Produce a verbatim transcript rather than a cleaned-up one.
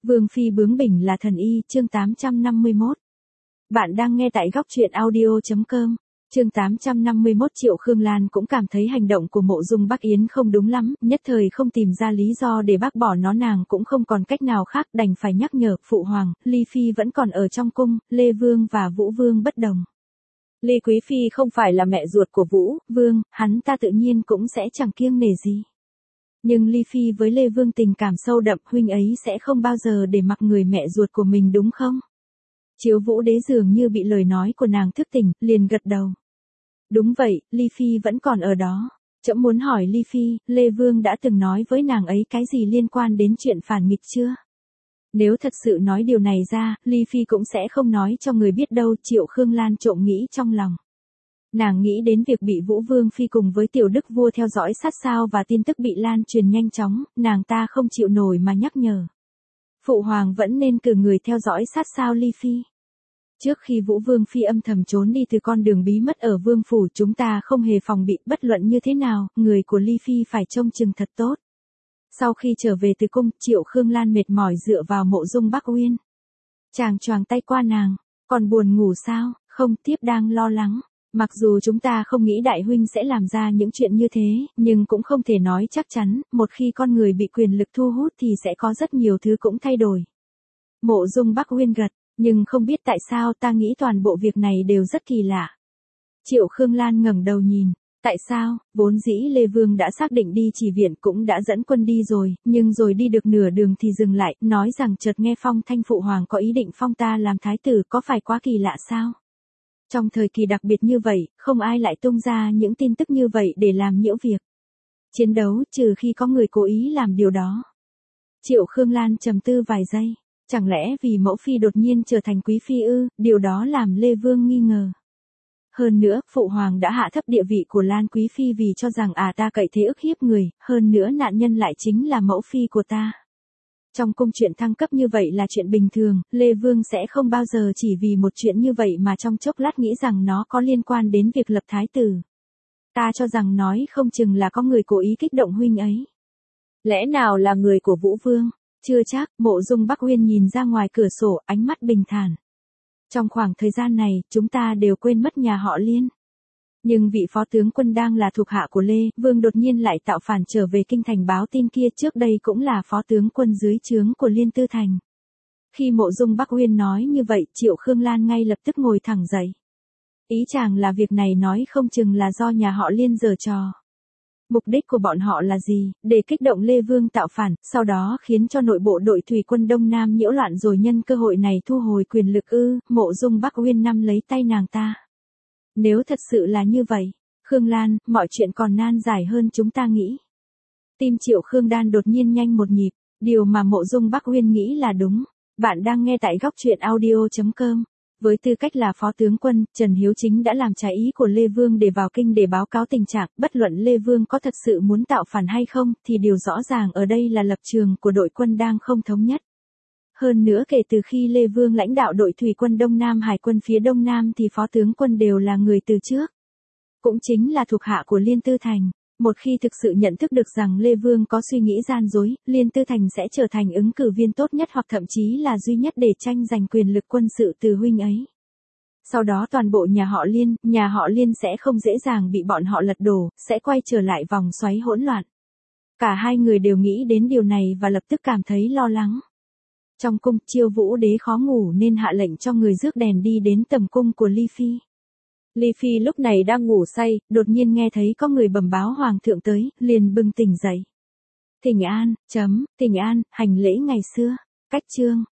Vương phi bướng bỉnh là thần y, chương tám trăm năm mươi mốt. Bạn đang nghe tại góc truyện audio chấm com. Chương tám trăm năm mươi mốt. Triệu Khương Lan cũng cảm thấy hành động của Mộ Dung Bắc Yến không đúng lắm, nhất thời không tìm ra lý do để bác bỏ nó, nàng cũng không còn cách nào khác, đành phải nhắc nhở. Phụ hoàng, Ly phi vẫn còn ở trong cung, Lê Vương và Vũ Vương bất đồng. Lê Quý phi không phải là mẹ ruột của Vũ Vương, hắn ta tự nhiên cũng sẽ chẳng kiêng nể gì. Nhưng Ly phi với Lê Vương tình cảm sâu đậm, huynh ấy sẽ không bao giờ để mặc người mẹ ruột của mình đúng không? Chiếu Vũ Đế dường như bị lời nói của nàng thức tỉnh, liền gật đầu. Đúng vậy, Ly phi vẫn còn ở đó. Trẫm muốn hỏi Ly phi, Lê Vương đã từng nói với nàng ấy cái gì liên quan đến chuyện phản nghịch chưa? Nếu thật sự nói điều này ra, Ly phi cũng sẽ không nói cho người biết đâu. Triệu Khương Lan trộm nghĩ trong lòng. Nàng nghĩ đến việc bị Vũ Vương phi cùng với Tiểu Đức vua theo dõi sát sao và tin tức bị lan truyền nhanh chóng, nàng ta không chịu nổi mà nhắc nhở. Phụ hoàng vẫn nên cử người theo dõi sát sao Ly phi. Trước khi Vũ Vương phi âm thầm trốn đi từ con đường bí mật ở Vương phủ, chúng ta không hề phòng bị, bất luận như thế nào, người của Ly phi phải trông chừng thật tốt. Sau khi trở về từ cung, Triệu Khương Lan mệt mỏi dựa vào Mộ Dung Bắc Uyên. Chàng choàng tay qua nàng, còn buồn ngủ sao? Không, tiếp đang lo lắng. Mặc dù chúng ta không nghĩ đại huynh sẽ làm ra những chuyện như thế, nhưng cũng không thể nói chắc chắn, một khi con người bị quyền lực thu hút thì sẽ có rất nhiều thứ cũng thay đổi. Mộ Dung Bắc Uyên gật, nhưng không biết tại sao ta nghĩ toàn bộ việc này đều rất kỳ lạ. Triệu Khương Lan ngẩng đầu nhìn, tại sao? Vốn dĩ Lê Vương đã xác định đi chỉ viện, cũng đã dẫn quân đi rồi, nhưng rồi đi được nửa đường thì dừng lại, nói rằng chợt nghe phong thanh phụ hoàng có ý định phong ta làm thái tử, có phải quá kỳ lạ sao? Trong thời kỳ đặc biệt như vậy, không ai lại tung ra những tin tức như vậy để làm nhiễu việc chiến đấu, trừ khi có người cố ý làm điều đó. Triệu Khương Lan trầm tư vài giây, chẳng lẽ vì mẫu phi đột nhiên trở thành quý phi ư? Điều đó làm Lê Vương nghi ngờ. Hơn nữa, phụ hoàng đã hạ thấp địa vị của Lan quý phi vì cho rằng à ta cậy thế ức hiếp người, hơn nữa nạn nhân lại chính là mẫu phi của ta. Trong cung chuyện thăng cấp như vậy là chuyện bình thường, Lê Vương sẽ không bao giờ chỉ vì một chuyện như vậy mà trong chốc lát nghĩ rằng nó có liên quan đến việc lập thái tử. Ta cho rằng nói không chừng là có người cố ý kích động huynh ấy. Lẽ nào là người của Vũ Vương? Chưa chắc. Mộ Dung Bắc Uyên nhìn ra ngoài cửa sổ, ánh mắt bình thản. Trong khoảng thời gian này, chúng ta đều quên mất nhà họ Liên. Nhưng vị phó tướng quân đang là thuộc hạ của Lê Vương đột nhiên lại tạo phản trở về kinh thành báo tin kia, trước đây cũng là phó tướng quân dưới trướng của Liên Tư Thành. Khi Mộ Dung Bắc Uyên nói như vậy, Triệu Khương Lan ngay lập tức ngồi thẳng dậy. Ý chàng là việc này nói không chừng là do nhà họ Liên giở trò. Mục đích của bọn họ là gì? Để kích động Lê Vương tạo phản, sau đó khiến cho nội bộ đội thủy quân Đông Nam nhiễu loạn rồi nhân cơ hội này thu hồi quyền lực ư? Mộ Dung Bắc Uyên nắm lấy tay nàng ta. Nếu thật sự là như vậy, Khương Lan, mọi chuyện còn nan giải hơn chúng ta nghĩ. Tim Triệu Khương Đan đột nhiên nhanh một nhịp, điều mà Mộ Dung Bắc Uyên nghĩ là đúng. Bạn đang nghe tại góc truyện audio chấm com. Với tư cách là phó tướng quân, Trần Hiếu Chính đã làm trái ý của Lê Vương để vào kinh để báo cáo tình trạng, bất luận Lê Vương có thật sự muốn tạo phản hay không, thì điều rõ ràng ở đây là lập trường của đội quân đang không thống nhất. Hơn nữa kể từ khi Lê Vương lãnh đạo đội thủy quân Đông Nam Hải quân phía Đông Nam thì phó tướng quân đều là người từ trước. Cũng chính là thuộc hạ của Liên Tư Thành. Một khi thực sự nhận thức được rằng Lê Vương có suy nghĩ gian dối, Liên Tư Thành sẽ trở thành ứng cử viên tốt nhất hoặc thậm chí là duy nhất để tranh giành quyền lực quân sự từ huynh ấy. Sau đó toàn bộ nhà họ Liên, nhà họ Liên sẽ không dễ dàng bị bọn họ lật đổ, sẽ quay trở lại vòng xoáy hỗn loạn. Cả hai người đều nghĩ đến điều này và lập tức cảm thấy lo lắng. Trong cung, Chiêu Vũ Đế khó ngủ nên hạ lệnh cho người rước đèn đi đến tầm cung của Ly phi. Ly phi lúc này đang ngủ say, đột nhiên nghe thấy có người bẩm báo hoàng thượng tới, liền bừng tỉnh dậy. Thỉnh an, chấm, thỉnh an, hành lễ ngày xưa. Cách chương,